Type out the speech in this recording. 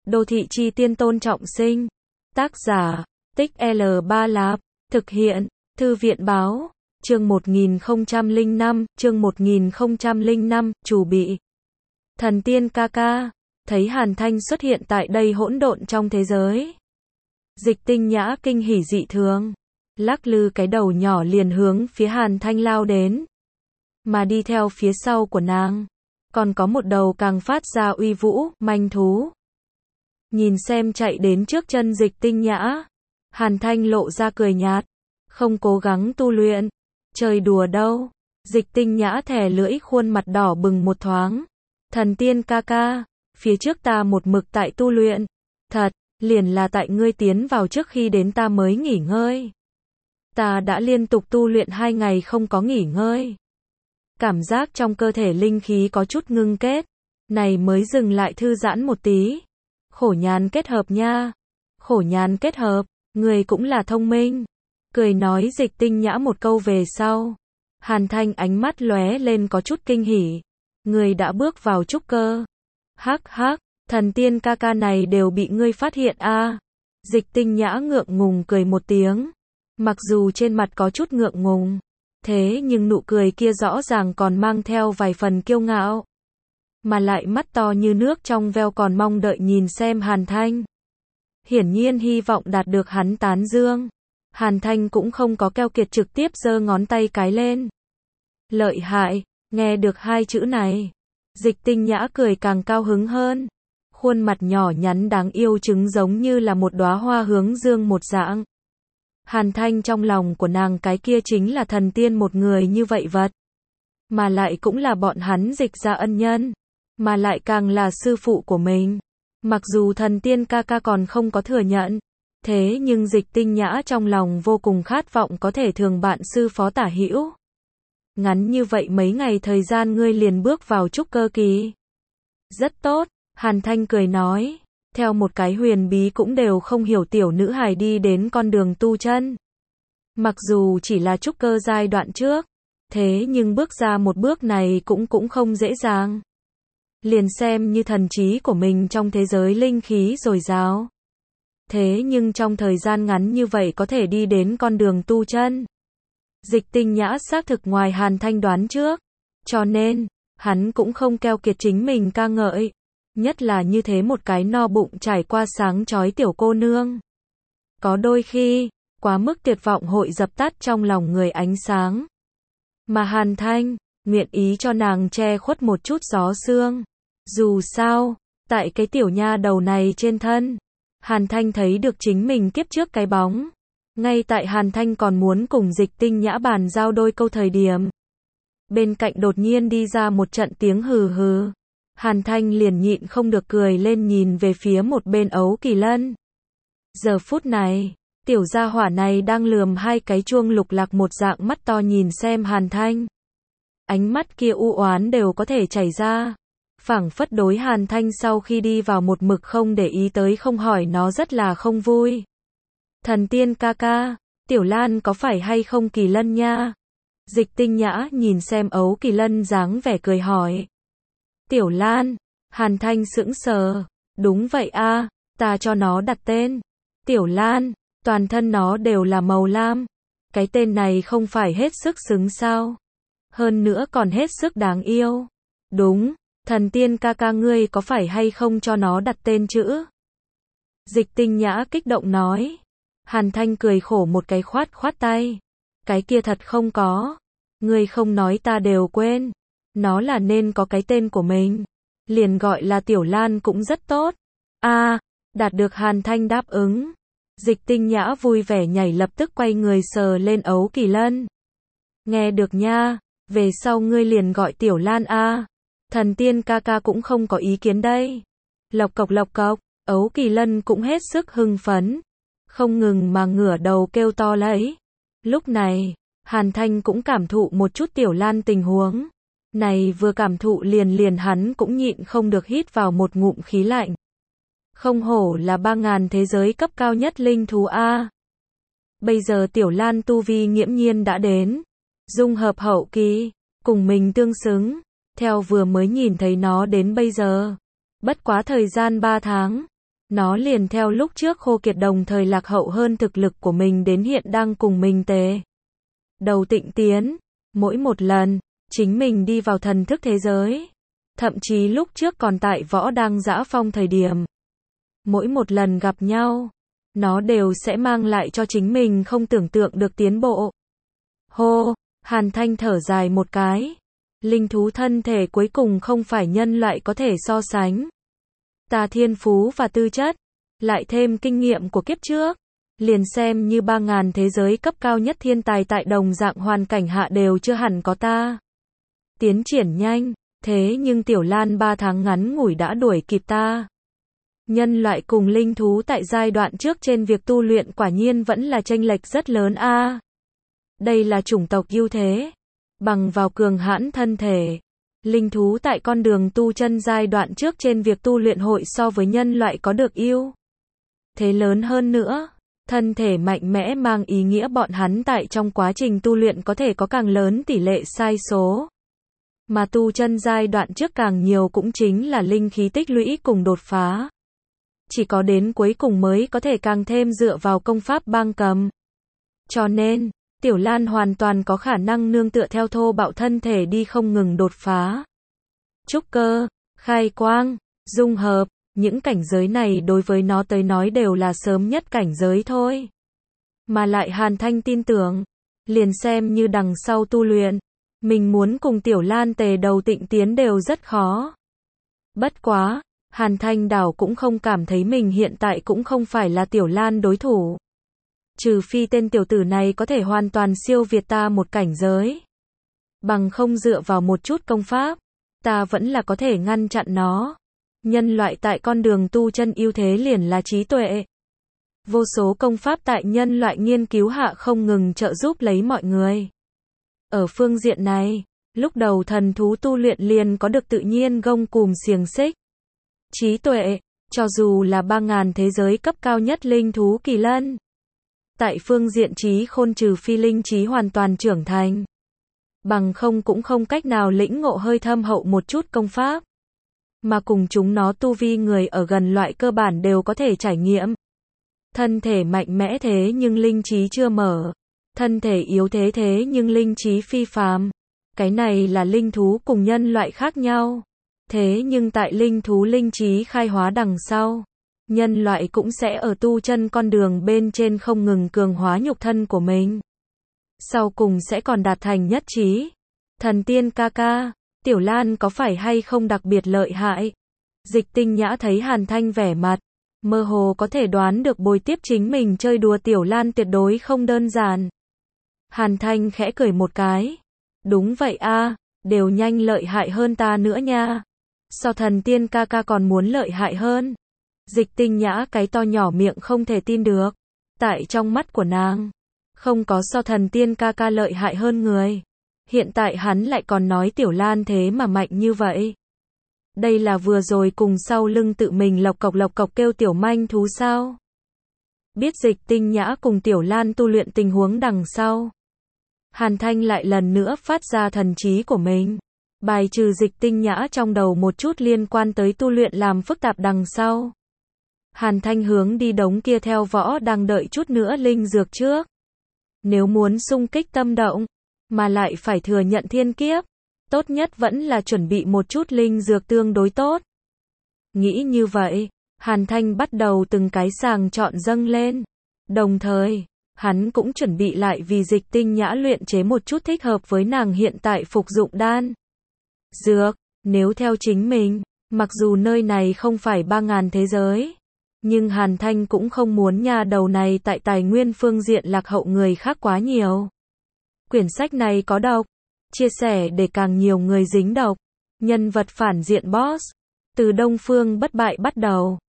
Đô thị chi tiên Tôn Trọng Sinh. Tác giả, Tích L3 Lạp. Thực hiện, Thư viện báo. Chương 1005, chương 1005, chủ bị. Thần tiên ca ca. Thấy Hàn Thanh xuất hiện tại đây hỗn độn trong thế giới. Dịch Tinh Nhã kinh hỉ dị thường. Lắc lư cái đầu nhỏ liền hướng phía Hàn Thanh lao đến. Mà đi theo phía sau của nàng. Còn có một đầu càng phát ra uy vũ, manh thú. Nhìn xem chạy đến trước chân Dịch Tinh Nhã. Hàn Thanh lộ ra cười nhạt. Không cố gắng tu luyện. Chơi đùa đâu. Dịch Tinh Nhã thè lưỡi khuôn mặt đỏ bừng một thoáng. Thần tiên ca ca. Phía trước ta một mực tại tu luyện. Thật, liền là tại ngươi tiến vào trước khi đến ta mới nghỉ ngơi. Ta đã liên tục tu luyện 2 ngày không có nghỉ ngơi. Cảm giác trong cơ thể linh khí có chút ngưng kết. Này mới dừng lại thư giãn một tí. Khổ nhàn kết hợp nha. Khổ nhàn kết hợp, người cũng là thông minh. Cười nói Dịch Tinh Nhã một câu về sau. Hàn Thanh ánh mắt lóe lên có chút kinh hỉ. Người đã bước vào trúc cơ. Hắc hắc, thần tiên ca ca này đều bị ngươi phát hiện a. Dịch Tinh Nhã ngượng ngùng cười một tiếng. Mặc dù trên mặt có chút ngượng ngùng. Thế nhưng nụ cười kia rõ ràng còn mang theo vài phần kiêu ngạo. Mà lại mắt to như nước trong veo còn mong đợi nhìn xem Hàn Thanh. Hiển nhiên hy vọng đạt được hắn tán dương. Hàn Thanh cũng không có keo kiệt trực tiếp giơ ngón tay cái lên. Lợi hại, nghe được 2 chữ này. Dịch Tinh Nhã cười càng cao hứng hơn. Khuôn mặt nhỏ nhắn đáng yêu trứng giống như là một đóa hoa hướng dương một dạng. Hàn Thanh trong lòng của nàng cái kia chính là thần tiên một người như vậy vật. Mà lại cũng là bọn hắn Dịch gia ân nhân. Mà lại càng là sư phụ của mình. Mặc dù thần tiên ca ca còn không có thừa nhận. Thế nhưng Dịch Tinh Nhã trong lòng vô cùng khát vọng có thể thường bạn sư phó tả hữu. Ngắn như vậy mấy ngày thời gian ngươi liền bước vào trúc cơ kỳ. Rất tốt, Hàn Thanh cười nói. Theo một cái huyền bí cũng đều không hiểu tiểu nữ hài đi đến con đường tu chân. Mặc dù chỉ là trúc cơ giai đoạn trước. Thế nhưng bước ra một bước này cũng không dễ dàng. Liền xem như thần trí của mình trong thế giới linh khí dồi dào. Thế nhưng trong thời gian ngắn như vậy có thể đi đến con đường tu chân. Dịch Tinh Nhã xác thực ngoài Hàn Thanh đoán trước. Cho nên, hắn cũng không keo kiệt chính mình ca ngợi. Nhất là như thế một cái no bụng trải qua sáng chói tiểu cô nương. Có đôi khi, quá mức tuyệt vọng hội dập tắt trong lòng người ánh sáng. Mà Hàn Thanh, nguyện ý cho nàng che khuất một chút gió sương. Dù sao, tại cái tiểu nha đầu này trên thân, Hàn Thanh thấy được chính mình kiếp trước cái bóng. Ngay tại Hàn Thanh còn muốn cùng Dịch Tinh Nhã bàn giao đôi câu thời điểm. Bên cạnh đột nhiên đi ra một trận tiếng hừ hừ. Hàn Thanh liền nhịn không được cười lên nhìn về phía một bên Ấu Kỳ Lân. Giờ phút này, tiểu gia hỏa này đang lườm 2 cái chuông lục lạc một dạng mắt to nhìn xem Hàn Thanh. Ánh mắt kia u oán đều có thể chảy ra. Phảng phất đối Hàn Thanh sau khi đi vào một mực không để ý tới không hỏi nó rất là không vui. Thần tiên ca ca, Tiểu Lan có phải hay không Kỳ Lân nha? Dịch Tinh Nhã nhìn xem Ấu Kỳ Lân dáng vẻ cười hỏi. Tiểu Lan, Hàn Thanh sững sờ. Đúng vậy a, ta cho nó đặt tên. Tiểu Lan, toàn thân nó đều là màu lam. Cái tên này không phải hết sức xứng sao? Hơn nữa còn hết sức đáng yêu. Đúng, thần tiên ca ca ngươi có phải hay không cho nó đặt tên chữ? Dịch Tinh Nhã kích động nói. Hàn Thanh cười khổ một cái khoát tay. Cái kia thật không có. Ngươi không nói ta đều quên. Nó là nên có cái tên của mình. Liền gọi là Tiểu Lan cũng rất tốt. Đạt được Hàn Thanh đáp ứng. Dịch Tinh Nhã vui vẻ nhảy lập tức quay người sờ lên Ấu Kỳ Lân. Nghe được nha, về sau ngươi liền gọi Tiểu Lan a. Thần tiên ca ca cũng không có ý kiến đây. Lộc cộc, Ấu Kỳ Lân cũng hết sức hưng phấn. Không ngừng mà ngửa đầu kêu to lấy. Lúc này, Hàn Thanh cũng cảm thụ một chút Tiểu Lan tình huống. Này vừa cảm thụ liền hắn cũng nhịn không được hít vào một ngụm khí lạnh. Không hổ là 3000 thế giới cấp cao nhất linh thú a. Bây giờ Tiểu Lan tu vi nghiễm nhiên đã đến. Dung hợp hậu kỳ, cùng mình tương xứng. Theo vừa mới nhìn thấy nó đến bây giờ. Bất quá thời gian 3 tháng. Nó liền theo lúc trước khô kiệt đồng thời lạc hậu hơn thực lực của mình đến hiện đang cùng mình tề đầu tịnh tiến. Mỗi một lần, chính mình đi vào thần thức thế giới. Thậm chí lúc trước còn tại võ đang dã phong thời điểm. Mỗi một lần gặp nhau, nó đều sẽ mang lại cho chính mình không tưởng tượng được tiến bộ. Hô, Hàn Thanh thở dài một cái. Linh thú thân thể cuối cùng không phải nhân loại có thể so sánh. Ta thiên phú và tư chất, lại thêm kinh nghiệm của kiếp trước. Liền xem như 3.000 thế giới cấp cao nhất thiên tài tại đồng dạng hoàn cảnh hạ đều chưa hẳn có ta. Tiến triển nhanh, thế nhưng Tiểu Lan 3 tháng ngắn ngủi đã đuổi kịp ta. Nhân loại cùng linh thú tại giai đoạn trước trên việc tu luyện quả nhiên vẫn là chênh lệch rất lớn a. Đây là chủng tộc ưu thế. Bằng vào cường hãn thân thể, linh thú tại con đường tu chân giai đoạn trước trên việc tu luyện hội so với nhân loại có được ưu thế lớn hơn nữa. Thân thể mạnh mẽ mang ý nghĩa bọn hắn tại trong quá trình tu luyện có thể có càng lớn tỷ lệ sai số. Mà tu chân giai đoạn trước càng nhiều cũng chính là linh khí tích lũy cùng đột phá. Chỉ có đến cuối cùng mới có thể càng thêm dựa vào công pháp bang cầm. Cho nên, Tiểu Lan hoàn toàn có khả năng nương tựa theo thô bạo thân thể đi không ngừng đột phá. Trúc cơ, khai quang, dung hợp, những cảnh giới này đối với nó tới nói đều là sớm nhất cảnh giới thôi. Mà lại Hàn Thanh tin tưởng, liền xem như đằng sau tu luyện, mình muốn cùng Tiểu Lan tề đầu tịnh tiến đều rất khó. Bất quá, Hàn Thanh đảo cũng không cảm thấy mình hiện tại cũng không phải là Tiểu Lan đối thủ. Trừ phi tên tiểu tử này có thể hoàn toàn siêu việt ta một cảnh giới. Bằng không dựa vào một chút công pháp, ta vẫn là có thể ngăn chặn nó. Nhân loại tại con đường tu chân ưu thế liền là trí tuệ. Vô số công pháp tại nhân loại nghiên cứu hạ không ngừng trợ giúp lấy mọi người. Ở phương diện này, lúc đầu thần thú tu luyện liền có được tự nhiên gông cùm xiềng xích. Trí tuệ, cho dù là 3.000 thế giới cấp cao nhất linh thú kỳ lân. Tại phương diện trí khôn trừ phi linh trí hoàn toàn trưởng thành. Bằng không cũng không cách nào lĩnh ngộ hơi thâm hậu một chút công pháp. Mà cùng chúng nó tu vi người ở gần loại cơ bản đều có thể trải nghiệm. Thân thể mạnh mẽ thế nhưng linh trí chưa mở. Thân thể yếu thế thế nhưng linh trí phi phàm. Cái này là linh thú cùng nhân loại khác nhau. Thế nhưng tại linh thú linh trí khai hóa đằng sau, nhân loại cũng sẽ ở tu chân con đường bên trên không ngừng cường hóa nhục thân của mình. Sau cùng sẽ còn đạt thành nhất trí. Thần tiên ca ca, Tiểu Lan có phải hay không đặc biệt lợi hại? Dịch Tinh Nhã thấy Hàn Thanh vẻ mặt, mơ hồ có thể đoán được bồi tiếp chính mình chơi đùa Tiểu Lan tuyệt đối không đơn giản. Hàn Thanh khẽ cười một cái. Đúng vậy a, đều nhanh lợi hại hơn ta nữa nha. So thần tiên ca ca còn muốn lợi hại hơn. Dịch Tinh Nhã cái to nhỏ miệng không thể tin được. Tại trong mắt của nàng, không có so thần tiên ca ca lợi hại hơn người. Hiện tại hắn lại còn nói Tiểu Lan thế mà mạnh như vậy. Đây là vừa rồi cùng sau lưng tự mình lộc cộc kêu tiểu manh thú sao? Biết Dịch Tinh Nhã cùng Tiểu Lan tu luyện tình huống đằng sau, Hàn Thanh lại lần nữa phát ra thần trí của mình. Bài trừ Dịch Tinh Nhã trong đầu một chút liên quan tới tu luyện làm phức tạp đằng sau. Hàn Thanh hướng đi đống kia theo võ đang đợi chút nữa linh dược trước. Nếu muốn xung kích tâm động, mà lại phải thừa nhận thiên kiếp, tốt nhất vẫn là chuẩn bị một chút linh dược tương đối tốt. Nghĩ như vậy, Hàn Thanh bắt đầu từng cái sàng chọn dâng lên. Đồng thời, hắn cũng chuẩn bị lại vì Dịch Tinh Nhã luyện chế một chút thích hợp với nàng hiện tại phục dụng đan dược. Nếu theo chính mình, mặc dù nơi này không phải 3.000 thế giới, nhưng Hàn Thanh cũng không muốn nhà đầu này tại tài nguyên phương diện lạc hậu người khác quá nhiều. Quyển sách này có độc, chia sẻ để càng nhiều người dính độc. Nhân vật phản diện boss, từ Đông Phương Bất Bại bắt đầu.